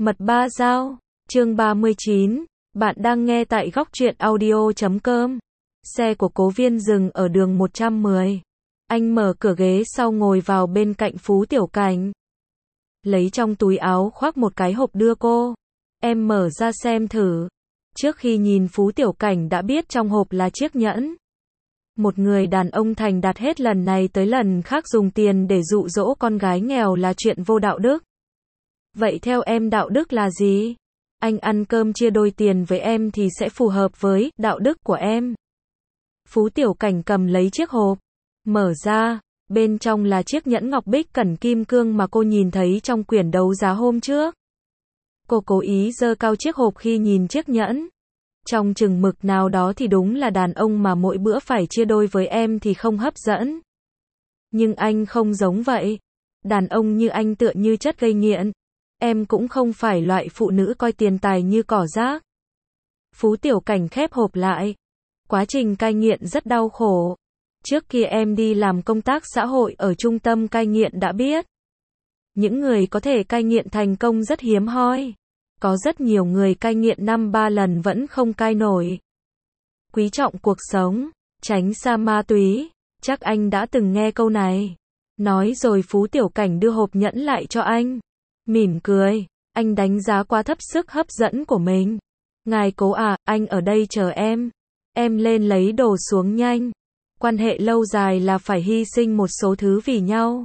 Mật ba dao, chương 39, bạn đang nghe tại góc truyện audio.com. Xe của Cố Viên dừng ở đường 110. Anh mở cửa ghế sau ngồi vào bên cạnh Phú Tiểu Cảnh. Lấy trong túi áo khoác một cái hộp đưa cô. Em mở ra xem thử. Trước khi nhìn Phú Tiểu Cảnh đã biết trong hộp là chiếc nhẫn. Một người đàn ông thành đạt hết lần này tới lần khác dùng tiền để dụ dỗ con gái nghèo là chuyện vô đạo đức. Vậy theo em đạo đức là gì? Anh ăn cơm chia đôi tiền với em thì sẽ phù hợp với đạo đức của em. Phú Tiểu Cảnh cầm lấy chiếc hộp, mở ra, bên trong là chiếc nhẫn ngọc bích cẩn kim cương mà cô nhìn thấy trong quyển đấu giá hôm trước. Cô cố ý giơ cao chiếc hộp khi nhìn chiếc nhẫn. Trong chừng mực nào đó thì đúng là đàn ông mà mỗi bữa phải chia đôi với em thì không hấp dẫn. Nhưng anh không giống vậy. Đàn ông như anh tựa như chất gây nghiện. Em cũng không phải loại phụ nữ coi tiền tài như cỏ rác. Phú Tiểu Cảnh khép hộp lại. Quá trình cai nghiện rất đau khổ. Trước kia em đi làm công tác xã hội ở trung tâm cai nghiện đã biết. Những người có thể cai nghiện thành công rất hiếm hoi. Có rất nhiều người cai nghiện 5-3 lần vẫn không cai nổi. Quý trọng cuộc sống, tránh xa ma túy. Chắc anh đã từng nghe câu này. Nói rồi Phú Tiểu Cảnh đưa hộp nhẫn lại cho anh. Mỉm cười, anh đánh giá quá thấp sức hấp dẫn của mình. Ngài Cố à, anh ở đây chờ em. Em lên lấy đồ xuống nhanh. Quan hệ lâu dài là phải hy sinh một số thứ vì nhau.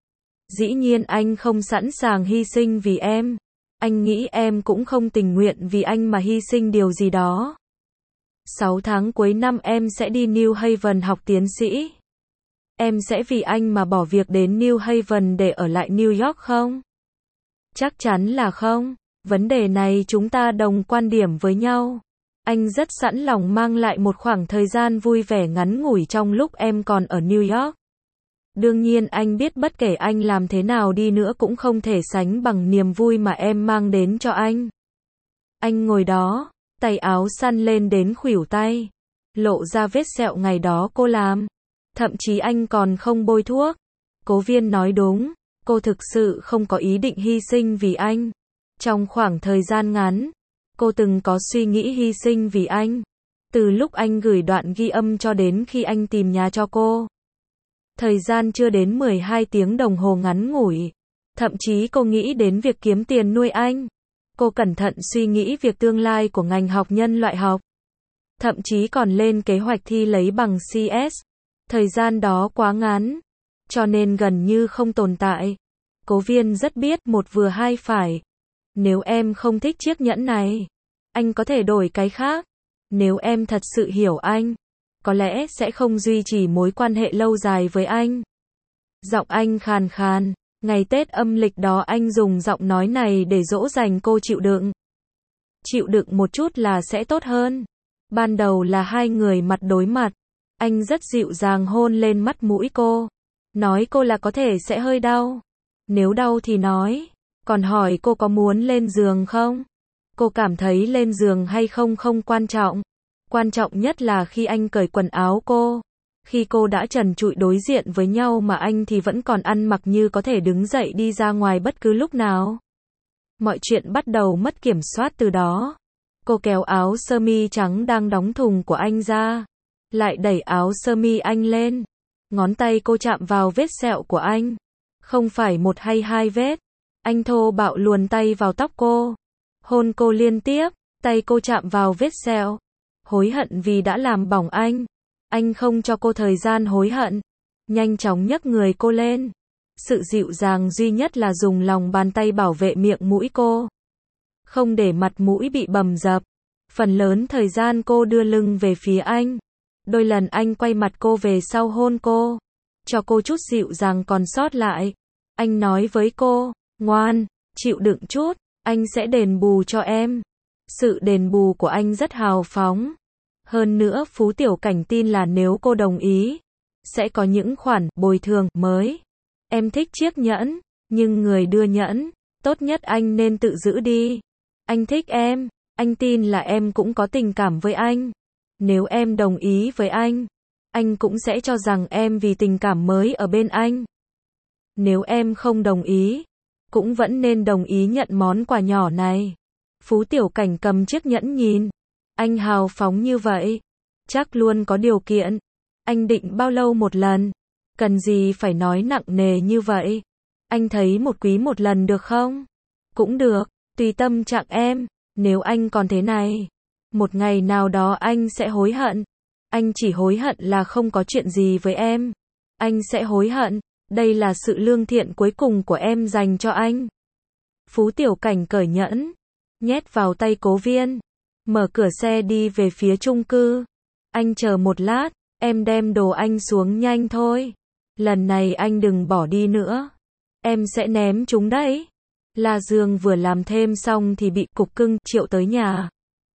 Dĩ nhiên anh không sẵn sàng hy sinh vì em. Anh nghĩ em cũng không tình nguyện vì anh mà hy sinh điều gì đó. 6 tháng cuối năm em sẽ đi New Haven học tiến sĩ. Em sẽ vì anh mà bỏ việc đến New Haven để ở lại New York không? Chắc chắn là không. Vấn đề này chúng ta đồng quan điểm với nhau. Anh rất sẵn lòng mang lại một khoảng thời gian vui vẻ ngắn ngủi trong lúc em còn ở New York. Đương nhiên anh biết bất kể anh làm thế nào đi nữa cũng không thể sánh bằng niềm vui mà em mang đến cho anh. Anh ngồi đó, tay áo săn lên đến khuỷu tay, lộ ra vết sẹo ngày đó cô làm. Thậm chí anh còn không bôi thuốc. Cố Viên nói đúng, cô thực sự không có ý định hy sinh vì anh. Trong khoảng thời gian ngắn, cô từng có suy nghĩ hy sinh vì anh. Từ lúc anh gửi đoạn ghi âm cho đến khi anh tìm nhà cho cô. Thời gian chưa đến 12 tiếng đồng hồ ngắn ngủi. Thậm chí cô nghĩ đến việc kiếm tiền nuôi anh. Cô cẩn thận suy nghĩ việc tương lai của ngành học nhân loại học. Thậm chí còn lên kế hoạch thi lấy bằng CS. Thời gian đó quá ngắn, cho nên gần như không tồn tại. Cố Viên rất biết một vừa hai phải. Nếu em không thích chiếc nhẫn này, anh có thể đổi cái khác. Nếu em thật sự hiểu anh, có lẽ sẽ không duy trì mối quan hệ lâu dài với anh. Giọng anh khàn khàn. Ngày Tết âm lịch đó anh dùng giọng nói này để dỗ dành cô chịu đựng. Chịu đựng một chút là sẽ tốt hơn. Ban đầu là hai người mặt đối mặt. Anh rất dịu dàng hôn lên mắt mũi cô. Nói cô là có thể sẽ hơi đau. Nếu đau thì nói. Còn hỏi cô có muốn lên giường không? Cô cảm thấy lên giường hay không không quan trọng. Quan trọng nhất là khi anh cởi quần áo cô. Khi cô đã trần trụi đối diện với nhau mà anh thì vẫn còn ăn mặc như có thể đứng dậy đi ra ngoài bất cứ lúc nào. Mọi chuyện bắt đầu mất kiểm soát từ đó. Cô kéo áo sơ mi trắng đang đóng thùng của anh ra. Lại đẩy áo sơ mi anh lên. Ngón tay cô chạm vào vết sẹo của anh. Không phải một hay hai vết. Anh thô bạo luồn tay vào tóc cô. Hôn cô liên tiếp. Tay cô chạm vào vết sẹo. Hối hận vì đã làm bỏng anh. Anh không cho cô thời gian hối hận. Nhanh chóng nhấc người cô lên. Sự dịu dàng duy nhất là dùng lòng bàn tay bảo vệ miệng mũi cô. Không để mặt mũi bị bầm dập. Phần lớn thời gian cô đưa lưng về phía anh. Đôi lần anh quay mặt cô về sau hôn cô. Cho cô chút dịu dàng còn sót lại. Anh nói với cô, ngoan, chịu đựng chút, anh sẽ đền bù cho em. Sự đền bù của anh rất hào phóng. Hơn nữa Phú Tiểu Cảnh tin là nếu cô đồng ý, sẽ có những khoản bồi thường mới. Em thích chiếc nhẫn, nhưng người đưa nhẫn, tốt nhất anh nên tự giữ đi. Anh thích em, anh tin là em cũng có tình cảm với anh. Nếu em đồng ý với anh cũng sẽ cho rằng em vì tình cảm mới ở bên anh. Nếu em không đồng ý, cũng vẫn nên đồng ý nhận món quà nhỏ này. Phú Tiểu Cảnh cầm chiếc nhẫn nhìn. Anh hào phóng như vậy. Chắc luôn có điều kiện. Anh định bao lâu một lần? Cần gì phải nói nặng nề như vậy? Anh thấy một quý một lần được không? Cũng được, tùy tâm trạng em. Nếu anh còn thế này, một ngày nào đó anh sẽ hối hận. Anh chỉ hối hận là không có chuyện gì với em. Anh sẽ hối hận. Đây là sự lương thiện cuối cùng của em dành cho anh. Phú Tiểu Cảnh cởi nhẫn, nhét vào tay Cố Viên, mở cửa xe đi về phía chung cư. Anh chờ một lát, em đem đồ anh xuống nhanh thôi. Lần này anh đừng bỏ đi nữa. Em sẽ ném chúng đấy. La Dương vừa làm thêm xong thì bị Cục Cưng triệu tới nhà.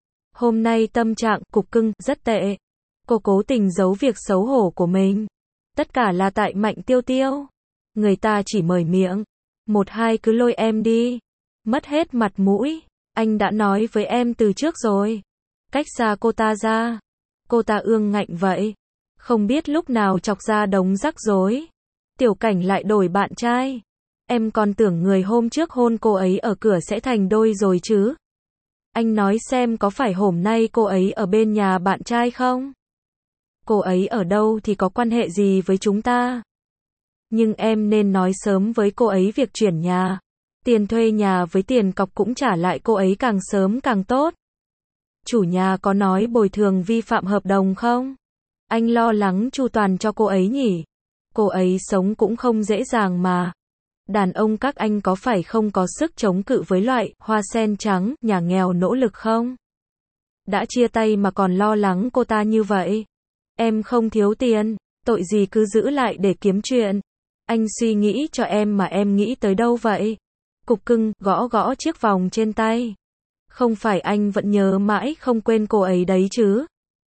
Hôm nay tâm trạng Cục Cưng rất tệ. Cô cố tình giấu việc xấu hổ của mình. Tất cả là tại Mạnh Tiêu Tiêu. Người ta chỉ mời miệng. Một hai cứ lôi em đi. Mất hết mặt mũi. Anh đã nói với em từ trước rồi. Cách xa cô ta ra. Cô ta ương ngạnh vậy. Không biết lúc nào chọc ra đống rắc rối. Tiểu Cảnh lại đổi bạn trai. Em còn tưởng người hôm trước hôn cô ấy ở cửa sẽ thành đôi rồi chứ. Anh nói xem có phải hôm nay cô ấy ở bên nhà bạn trai không? Cô ấy ở đâu thì có quan hệ gì với chúng ta? Nhưng em nên nói sớm với cô ấy việc chuyển nhà. Tiền thuê nhà với tiền cọc cũng trả lại cô ấy càng sớm càng tốt. Chủ nhà có nói bồi thường vi phạm hợp đồng không? Anh lo lắng chu toàn cho cô ấy nhỉ? Cô ấy sống cũng không dễ dàng mà. Đàn ông các anh có phải không có sức chống cự với loại hoa sen trắng, nhà nghèo nỗ lực không? Đã chia tay mà còn lo lắng cô ta như vậy. Em không thiếu tiền, tội gì cứ giữ lại để kiếm chuyện. Anh suy nghĩ cho em mà em nghĩ tới đâu vậy? Cục Cưng gõ gõ chiếc vòng trên tay. Không phải anh vẫn nhớ mãi không quên cô ấy đấy chứ?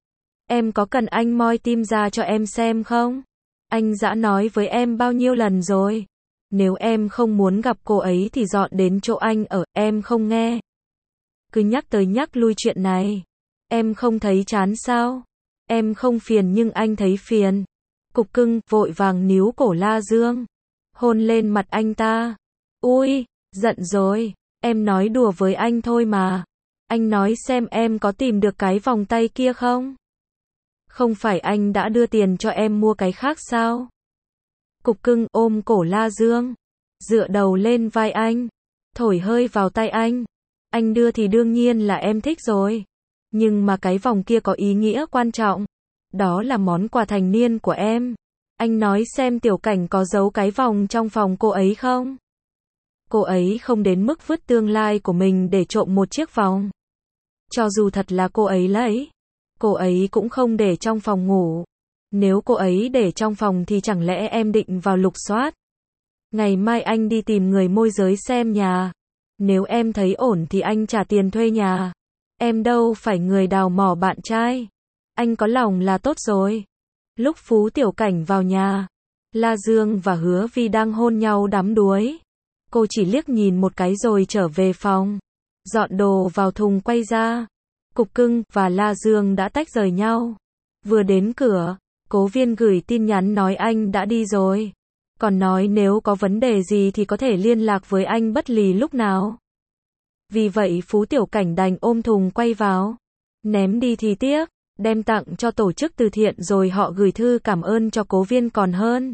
Em có cần anh moi tim ra cho em xem không? Anh đã nói với em bao nhiêu lần rồi. Nếu em không muốn gặp cô ấy thì dọn đến chỗ anh ở, em không nghe. Cứ nhắc tới nhắc lui chuyện này. Em không thấy chán sao? Em không phiền nhưng anh thấy phiền. Cục Cưng vội vàng níu cổ La Dương. Hôn lên mặt anh ta. Ui, giận rồi. Em nói đùa với anh thôi mà. Anh nói xem em có tìm được cái vòng tay kia không? Không phải anh đã đưa tiền cho em mua cái khác sao? Cục Cưng ôm cổ La Dương, dựa đầu lên vai anh, thổi hơi vào tay anh. Anh đưa thì đương nhiên là em thích rồi. Nhưng mà cái vòng kia có ý nghĩa quan trọng. Đó là món quà thành niên của em. Anh nói xem Tiểu Cảnh có giấu cái vòng trong phòng cô ấy không? Cô ấy không đến mức vứt tương lai của mình để trộm một chiếc vòng. Cho dù thật là cô ấy lấy, cô ấy cũng không để trong phòng ngủ. Nếu cô ấy để trong phòng thì chẳng lẽ em định vào lục soát? Ngày mai anh đi tìm người môi giới xem nhà. Nếu em thấy ổn thì anh trả tiền thuê nhà. Em đâu phải người đào mỏ bạn trai. Anh có lòng là tốt rồi. Lúc Phú Tiểu Cảnh vào nhà, La Dương và Hứa Vi đang hôn nhau đắm đuối. Cô chỉ liếc nhìn một cái rồi trở về phòng. Dọn đồ vào thùng quay ra. Cục Cưng và La Dương đã tách rời nhau. Vừa đến cửa, Cố Viên gửi tin nhắn nói anh đã đi rồi. Còn nói nếu có vấn đề gì thì có thể liên lạc với anh bất kỳ lúc nào. Vì vậy Phú Tiểu Cảnh đành ôm thùng quay vào. Ném đi thì tiếc, đem tặng cho tổ chức từ thiện rồi họ gửi thư cảm ơn cho Cố Viên còn hơn.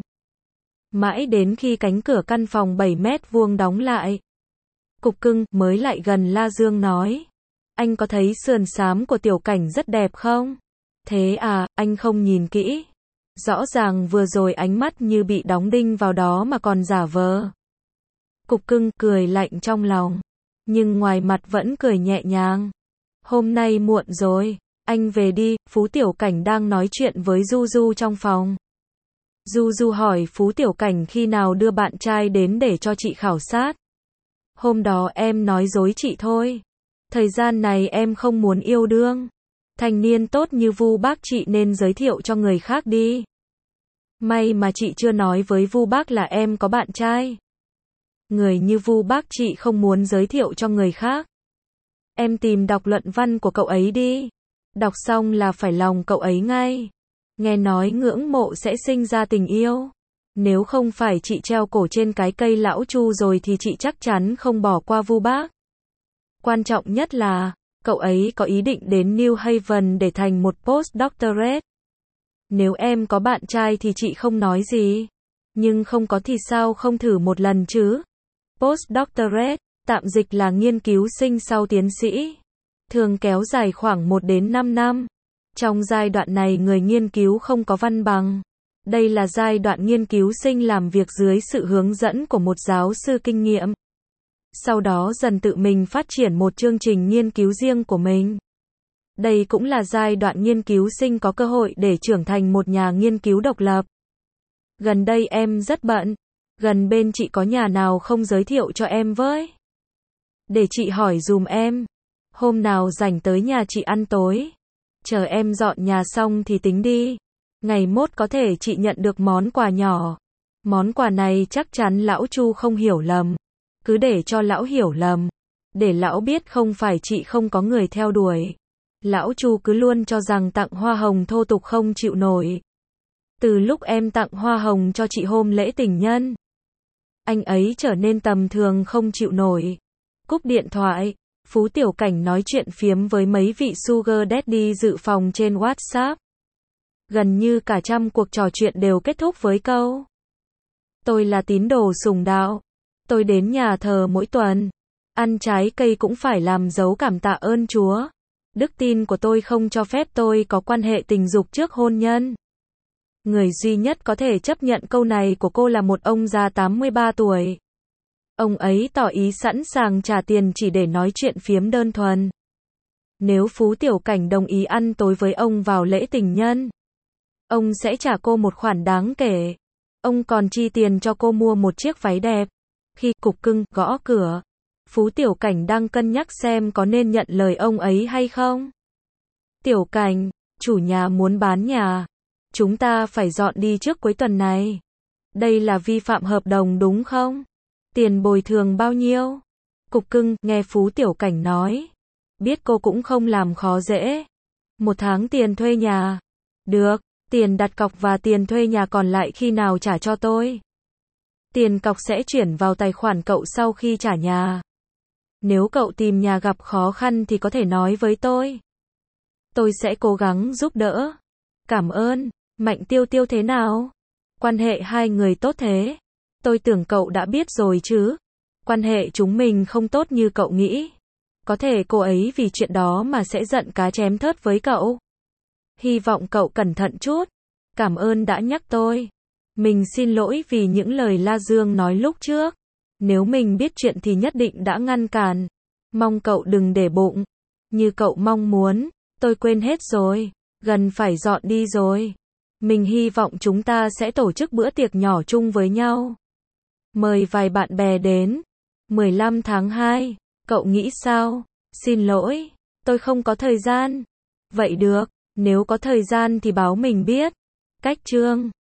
Mãi đến khi cánh cửa căn phòng 7 mét vuông đóng lại, Cục Cưng mới lại gần La Dương nói. Anh có thấy sườn xám của Tiểu Cảnh rất đẹp không? Thế à, anh không nhìn kỹ. Rõ ràng vừa rồi ánh mắt như bị đóng đinh vào đó mà còn giả vờ. Cục Cưng cười lạnh trong lòng, nhưng ngoài mặt vẫn cười nhẹ nhàng. Hôm nay muộn rồi, anh về đi. Phú Tiểu Cảnh đang nói chuyện với Du Du trong phòng. Du Du hỏi Phú Tiểu Cảnh khi nào đưa bạn trai đến để cho chị khảo sát. Hôm đó em nói dối chị thôi. Thời gian này em không muốn yêu đương. Thanh niên tốt như Vu Bác chị nên giới thiệu cho người khác đi. May mà chị chưa nói với Vu Bác là em có bạn trai. Người như Vu Bác chị không muốn giới thiệu cho người khác. Em tìm đọc luận văn của cậu ấy đi. Đọc xong là phải lòng cậu ấy ngay. Nghe nói ngưỡng mộ sẽ sinh ra tình yêu. Nếu không phải chị treo cổ trên cái cây lão Chu rồi thì chị chắc chắn không bỏ qua Vu Bác. Quan trọng nhất là, cậu ấy có ý định đến New Haven để thành một postdoctorate. Nếu em có bạn trai thì chị không nói gì. Nhưng không có thì sao không thử một lần chứ? Postdoctorate, tạm dịch là nghiên cứu sinh sau tiến sĩ, thường kéo dài khoảng 1 đến 5 năm. Trong giai đoạn này người nghiên cứu không có văn bằng. Đây là giai đoạn nghiên cứu sinh làm việc dưới sự hướng dẫn của một giáo sư kinh nghiệm. Sau đó dần tự mình phát triển một chương trình nghiên cứu riêng của mình. Đây cũng là giai đoạn nghiên cứu sinh có cơ hội để trưởng thành một nhà nghiên cứu độc lập. Gần đây em rất bận. Gần bên chị có nhà nào không giới thiệu cho em với? Để chị hỏi dùm em. Hôm nào rảnh tới nhà chị ăn tối. Chờ em dọn nhà xong thì tính đi. Ngày mốt có thể chị nhận được món quà nhỏ. Món quà này chắc chắn lão Chu không hiểu lầm. Cứ để cho lão hiểu lầm. Để lão biết không phải chị không có người theo đuổi. Lão Chu cứ luôn cho rằng tặng hoa hồng thô tục không chịu nổi. Từ lúc em tặng hoa hồng cho chị hôm lễ tình nhân, anh ấy trở nên tầm thường không chịu nổi. Cúp điện thoại, Phú Tiểu Cảnh nói chuyện phiếm với mấy vị Sugar Daddy dự phòng trên WhatsApp. Gần như cả trăm cuộc trò chuyện đều kết thúc với câu: tôi là tín đồ sùng đạo. Tôi đến nhà thờ mỗi tuần. Ăn trái cây cũng phải làm dấu cảm tạ ơn Chúa. Đức tin của tôi không cho phép tôi có quan hệ tình dục trước hôn nhân. Người duy nhất có thể chấp nhận câu này của cô là một ông già 83 tuổi. Ông ấy tỏ ý sẵn sàng trả tiền chỉ để nói chuyện phiếm đơn thuần. Nếu Phú Tiểu Cảnh đồng ý ăn tối với ông vào lễ tình nhân, ông sẽ trả cô một khoản đáng kể. Ông còn chi tiền cho cô mua một chiếc váy đẹp. Khi cục cưng gõ cửa, Phú Tiểu Cảnh đang cân nhắc xem có nên nhận lời ông ấy hay không. Tiểu Cảnh, chủ nhà muốn bán nhà. Chúng ta phải dọn đi trước cuối tuần này. Đây là vi phạm hợp đồng đúng không? Tiền bồi thường bao nhiêu? Cục cưng, nghe Phú Tiểu Cảnh nói. Biết cô cũng không làm khó dễ. 1 tháng tiền thuê nhà. Được, tiền đặt cọc và tiền thuê nhà còn lại khi nào trả cho tôi? Tiền cọc sẽ chuyển vào tài khoản cậu sau khi trả nhà. Nếu cậu tìm nhà gặp khó khăn thì có thể nói với tôi. Tôi sẽ cố gắng giúp đỡ. Cảm ơn. Mạnh Tiêu Tiêu thế nào? Quan hệ hai người tốt thế. Tôi tưởng cậu đã biết rồi chứ. Quan hệ chúng mình không tốt như cậu nghĩ. Có thể cô ấy vì chuyện đó mà sẽ giận cá chém thớt với cậu. Hy vọng cậu cẩn thận chút. Cảm ơn đã nhắc tôi. Mình xin lỗi vì những lời La Dương nói lúc trước. Nếu mình biết chuyện thì nhất định đã ngăn cản. Mong cậu đừng để bụng. Như cậu mong muốn. Tôi quên hết rồi. Gần phải dọn đi rồi. Mình hy vọng chúng ta sẽ tổ chức bữa tiệc nhỏ chung với nhau. Mời vài bạn bè đến. 15 tháng 2. Cậu nghĩ sao? Xin lỗi. Tôi không có thời gian. Vậy được. Nếu có thời gian thì báo mình biết. Cách chương